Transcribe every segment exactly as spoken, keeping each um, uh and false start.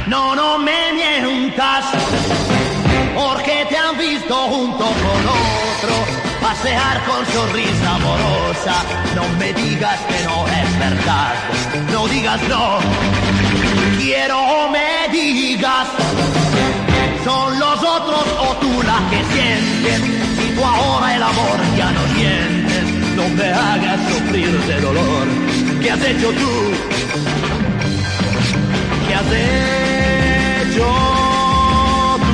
No, no me mientas, porque te han visto junto con otro, pasear con sonrisa amorosa. No me digas que no es verdad, no digas no. Quiero me digas, son los otros o tú la que sientes. Si tú ahora el amor ya no sientes, no me hagas sufrir de dolor. ¿Qué has hecho tú? ¿Qué has hecho tú?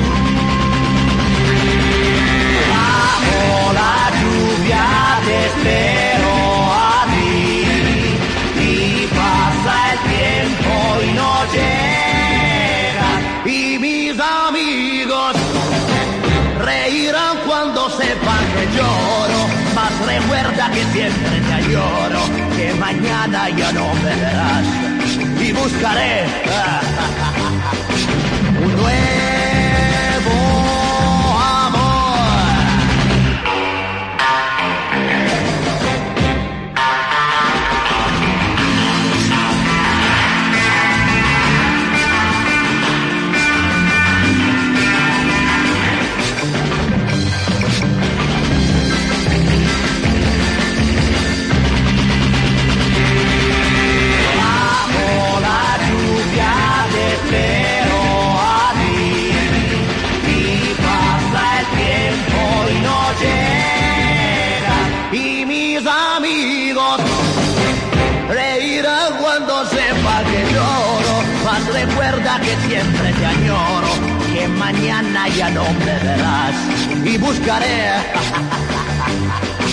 Bajo la lluvia te espero a ti, y pasa el tiempo y no llegas, y mis amigos reirán cuando sepan que lloro, mas recuerda que siempre te añoro, que mañana ya no me verás, y buscaré un nuevo amor. Recuerda que siempre te añoro, que mañana ya no me verás, y buscaré